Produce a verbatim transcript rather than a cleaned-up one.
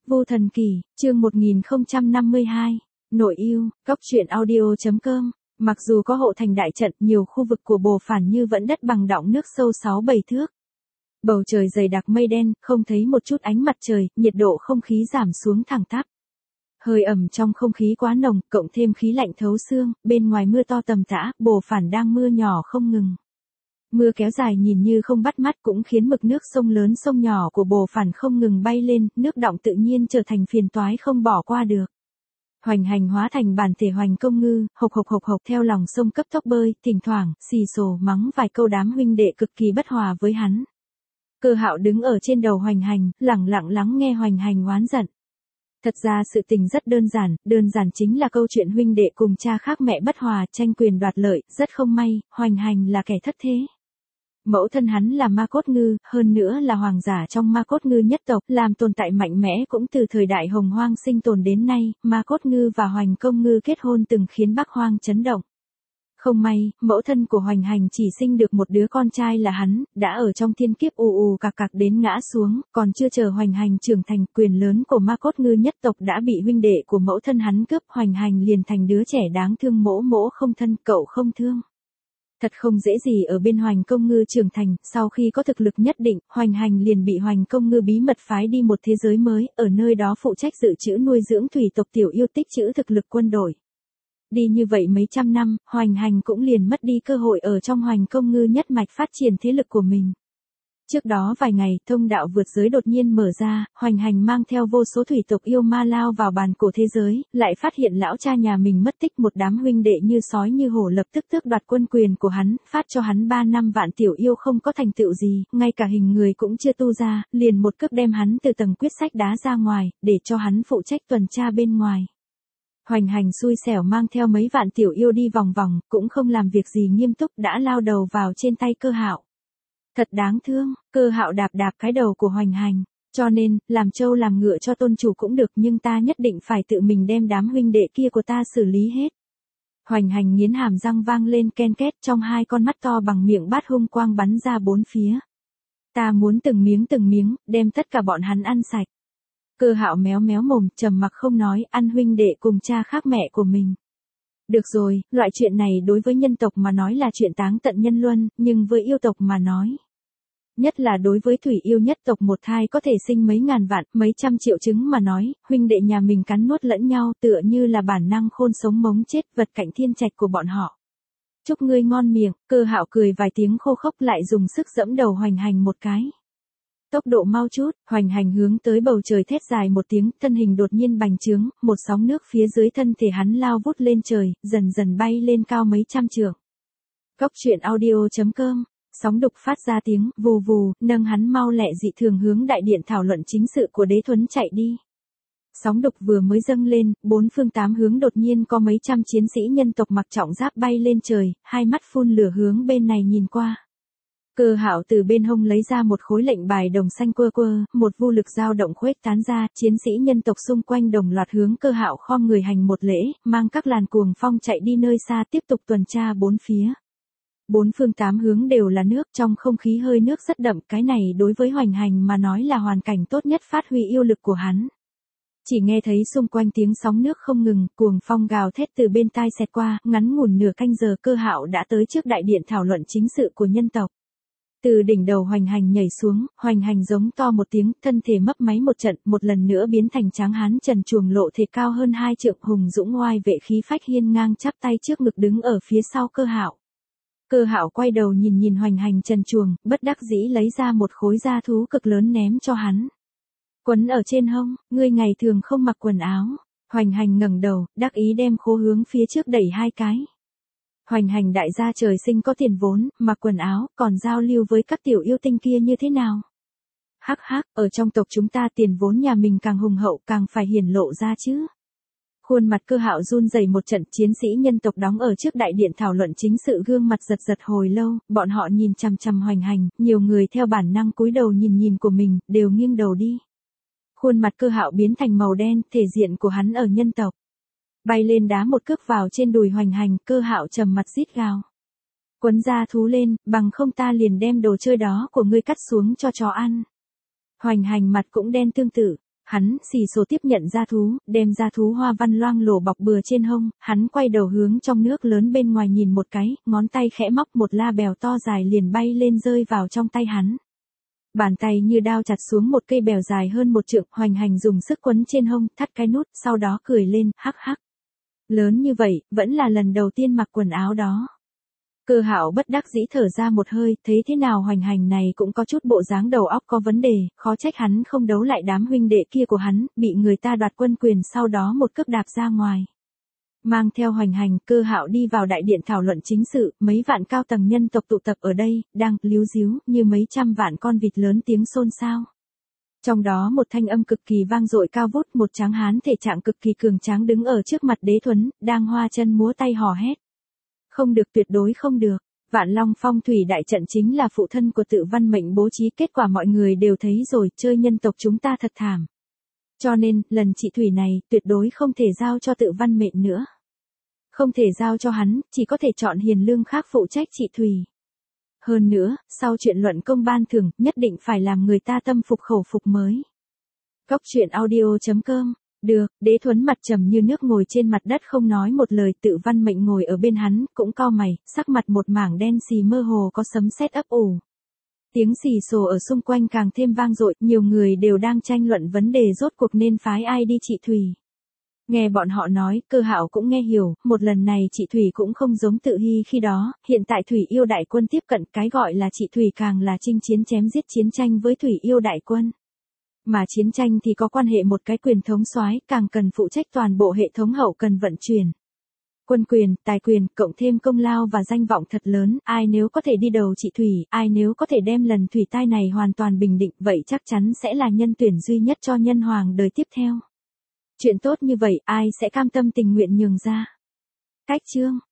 Vô Thần Kỷ, chương một nghìn không trăm năm mươi hai, nội yêu, góc truyện audio chấm com. Mặc dù có hộ thành đại trận, nhiều khu vực của Bồ Phản Như vẫn đất bằng đọng nước sâu sáu bảy thước. Bầu trời dày đặc mây đen, không thấy một chút ánh mặt trời, nhiệt độ không khí giảm xuống thẳng tắp. Hơi ẩm trong không khí quá nồng, cộng thêm khí lạnh thấu xương, bên ngoài mưa to tầm tã, Bồ Phản đang mưa nhỏ không ngừng. Mưa kéo dài nhìn như không bắt mắt cũng khiến mực nước sông lớn sông nhỏ của Bồ Phản không ngừng bay lên, nước đọng tự nhiên trở thành phiền toái không bỏ qua được. Hoành Hành hóa thành bản thể Hoành Công Ngư, hộc hộc hộc hộc theo lòng sông cấp tốc bơi, thỉnh thoảng, xì xồ mắng vài câu đám huynh đệ cực kỳ bất hòa với hắn. Cơ Hạo đứng ở trên đầu Hoành Hành, lẳng lặng lắng nghe Hoành Hành oán giận. Thật ra sự tình rất đơn giản, đơn giản chính là câu chuyện huynh đệ cùng cha khác mẹ bất hòa, tranh quyền đoạt lợi, rất không may, Hoành Hành là kẻ thất thế. Mẫu thân hắn là Ma Cốt Ngư, hơn nữa là hoàng giả trong Ma Cốt Ngư nhất tộc, làm tồn tại mạnh mẽ cũng từ thời đại Hồng Hoang sinh tồn đến nay, Ma Cốt Ngư và Hoành Công Ngư kết hôn từng khiến Bắc Hoang chấn động. Không may, mẫu thân của Hoành Hành chỉ sinh được một đứa con trai là hắn, đã ở trong thiên kiếp ù ù cạc cạc đến ngã xuống, còn chưa chờ Hoành Hành trưởng thành, quyền lớn của Ma Cốt Ngư nhất tộc đã bị huynh đệ của mẫu thân hắn cướp, Hoành Hành liền thành đứa trẻ đáng thương mỗ mỗ không thân, cậu không thương. Thật không dễ gì ở bên Hoành Công Ngư trưởng thành, sau khi có thực lực nhất định, Hoành Hành liền bị Hoành Công Ngư bí mật phái đi một thế giới mới, ở nơi đó phụ trách dự trữ nuôi dưỡng thủy tộc tiểu yêu tích trữ thực lực quân đội. Đi như vậy mấy trăm năm, Hoành Hành cũng liền mất đi cơ hội ở trong Hoành Công Ngư nhất mạch phát triển thế lực của mình. Trước đó vài ngày, thông đạo vượt giới đột nhiên mở ra, Hoành Hành mang theo vô số thủy tộc yêu ma lao vào bàn cổ thế giới, lại phát hiện lão cha nhà mình mất tích, một đám huynh đệ như sói như hổ lập tức tước đoạt quân quyền của hắn, phát cho hắn ba năm vạn tiểu yêu không có thành tựu gì, ngay cả hình người cũng chưa tu ra, liền một cước đem hắn từ tầng quyết sách đá ra ngoài, để cho hắn phụ trách tuần tra bên ngoài. Hoành Hành xui xẻo mang theo mấy vạn tiểu yêu đi vòng vòng, cũng không làm việc gì nghiêm túc, đã lao đầu vào trên tay Cơ Hạo. Thật đáng thương, Cơ Hạo đạp đạp cái đầu của Hoành Hành, cho nên, làm trâu làm ngựa cho tôn chủ cũng được, nhưng ta nhất định phải tự mình đem đám huynh đệ kia của ta xử lý hết. Hoành Hành nghiến hàm răng vang lên ken két, trong hai con mắt to bằng miệng bát hung quang bắn ra bốn phía. Ta muốn từng miếng từng miếng, đem tất cả bọn hắn ăn sạch. Cơ Hạo méo méo mồm, trầm mặc không nói, ăn huynh đệ cùng cha khác mẹ của mình. Được rồi, loại chuyện này đối với nhân tộc mà nói là chuyện táng tận nhân luân, nhưng với yêu tộc mà nói. Nhất là đối với thủy yêu nhất tộc một thai có thể sinh mấy ngàn vạn, mấy trăm triệu trứng mà nói, huynh đệ nhà mình cắn nuốt lẫn nhau tựa như là bản năng khôn sống mống chết vật cạnh thiên trạch của bọn họ. Chúc ngươi ngon miệng, Cơ Hạo cười vài tiếng khô khốc lại dùng sức giẫm đầu Hoành Hành một cái. Tốc độ mau chút, Hoành Hành hướng tới bầu trời thét dài một tiếng, thân hình đột nhiên bành trướng, một sóng nước phía dưới thân thể hắn lao vút lên trời, dần dần bay lên cao mấy trăm trượng. Góc truyện audio chấm com, sóng đục phát ra tiếng, vù vù, nâng hắn mau lẹ dị thường hướng đại điện thảo luận chính sự của Đế Thuấn chạy đi. Sóng đục vừa mới dâng lên, bốn phương tám hướng đột nhiên có mấy trăm chiến sĩ nhân tộc mặc trọng giáp bay lên trời, hai mắt phun lửa hướng bên này nhìn qua. Cơ Hạo từ bên hông lấy ra một khối lệnh bài đồng xanh quơ quơ, một vu lực dao động khuếch tán ra, chiến sĩ nhân tộc xung quanh đồng loạt hướng Cơ Hạo khom người hành một lễ, mang các làn cuồng phong chạy đi nơi xa tiếp tục tuần tra bốn phía. Bốn phương tám hướng đều là nước, trong không khí hơi nước rất đậm, cái này đối với Hoành Hành mà nói là hoàn cảnh tốt nhất phát huy yêu lực của hắn. Chỉ nghe thấy xung quanh tiếng sóng nước không ngừng, cuồng phong gào thét từ bên tai xẹt qua, ngắn ngủn nửa canh giờ Cơ Hạo đã tới trước đại điện thảo luận chính sự của nhân tộc. Từ đỉnh đầu Hoành Hành nhảy xuống, Hoành Hành giống to một tiếng, thân thể mấp máy một trận, một lần nữa biến thành tráng hán trần truồng lộ thể cao hơn hai trượng, hùng dũng oai vệ khí phách hiên ngang chắp tay trước ngực đứng ở phía sau Cơ Hạo. Cơ Hạo quay đầu nhìn nhìn Hoành Hành trần truồng, bất đắc dĩ lấy ra một khối da thú cực lớn ném cho hắn. Quấn ở trên hông, ngươi ngày thường không mặc quần áo. Hoành Hành ngẩng đầu, đắc ý đem khố hướng phía trước đẩy hai cái. Hoành Hành đại gia trời sinh có tiền vốn, mặc quần áo, còn giao lưu với các tiểu yêu tinh kia như thế nào? Hắc hắc, ở trong tộc chúng ta tiền vốn nhà mình càng hùng hậu càng phải hiển lộ ra chứ. Khuôn mặt Cơ Hạo run rẩy một trận, chiến sĩ nhân tộc đóng ở trước đại điện thảo luận chính sự gương mặt giật giật hồi lâu, bọn họ nhìn chằm chằm Hoành Hành, nhiều người theo bản năng cúi đầu nhìn nhìn của mình, đều nghiêng đầu đi. Khuôn mặt Cơ Hạo biến thành màu đen, thể diện của hắn ở nhân tộc. Bay lên đá một cước vào trên đùi Hoành Hành, Cơ Hạo trầm mặt rít gào. Quấn da thú lên, bằng không ta liền đem đồ chơi đó của ngươi cắt xuống cho chó ăn. Hoành Hành mặt cũng đen tương tự. Hắn xì xồ tiếp nhận gia thú, đem gia thú hoa văn loang lổ bọc bừa trên hông, hắn quay đầu hướng trong nước lớn bên ngoài nhìn một cái, ngón tay khẽ móc một la bèo to dài liền bay lên rơi vào trong tay hắn. Bàn tay như đao chặt xuống một cây bèo dài hơn một trượng, Hoành Hành dùng sức quấn trên hông, thắt cái nút, sau đó cười lên, hắc hắc. Lớn như vậy, vẫn là lần đầu tiên mặc quần áo đó. Cơ Hạo bất đắc dĩ thở ra một hơi, thấy thế nào Hoành Hành này cũng có chút bộ dáng đầu óc có vấn đề, khó trách hắn không đấu lại đám huynh đệ kia của hắn, bị người ta đoạt quân quyền sau đó một cước đạp ra ngoài. Mang theo Hoành Hành, Cơ Hạo đi vào đại điện thảo luận chính sự, mấy vạn cao tầng nhân tộc tụ tập ở đây, đang líu díu như mấy trăm vạn con vịt lớn tiếng xôn xao. Trong đó một thanh âm cực kỳ vang dội cao vút, một tráng hán thể trạng cực kỳ cường tráng đứng ở trước mặt Đế Thuấn, đang hoa chân múa tay hò hét. Không được, tuyệt đối không được. Vạn Long Phong thủy đại trận chính là phụ thân của Tự Văn Mệnh bố trí, kết quả mọi người đều thấy rồi, chơi nhân tộc chúng ta thật thảm. Cho nên, lần trị thủy này, tuyệt đối không thể giao cho Tự Văn Mệnh nữa. Không thể giao cho hắn, chỉ có thể chọn hiền lương khác phụ trách trị thủy. Hơn nữa, sau chuyện luận công ban thưởng, nhất định phải làm người ta tâm phục khẩu phục mới. Cóc truyện audio chấm com. Được, Đế Thuấn mặt trầm như nước ngồi trên mặt đất không nói một lời, Tự Văn Mệnh ngồi ở bên hắn, cũng cau mày, sắc mặt một mảng đen xì mơ hồ có sấm sét ấp ủ. Tiếng xì xồ ở xung quanh càng thêm vang dội, nhiều người đều đang tranh luận vấn đề rốt cuộc nên phái ai đi trị thủy. Nghe bọn họ nói, Cơ Hạo cũng nghe hiểu, một lần này trị thủy cũng không giống Tự Hy khi đó, hiện tại thủy yêu đại quân tiếp cận, cái gọi là trị thủy càng là chinh chiến chém giết chiến tranh với thủy yêu đại quân. Mà chiến tranh thì có quan hệ một cái quyền thống soái, càng cần phụ trách toàn bộ hệ thống hậu cần vận chuyển. Quân quyền, tài quyền, cộng thêm công lao và danh vọng thật lớn, ai nếu có thể đi đầu trị thủy, ai nếu có thể đem lần thủy tai này hoàn toàn bình định, vậy chắc chắn sẽ là nhân tuyển duy nhất cho nhân hoàng đời tiếp theo. Chuyện tốt như vậy, ai sẽ cam tâm tình nguyện nhường ra. Cách chương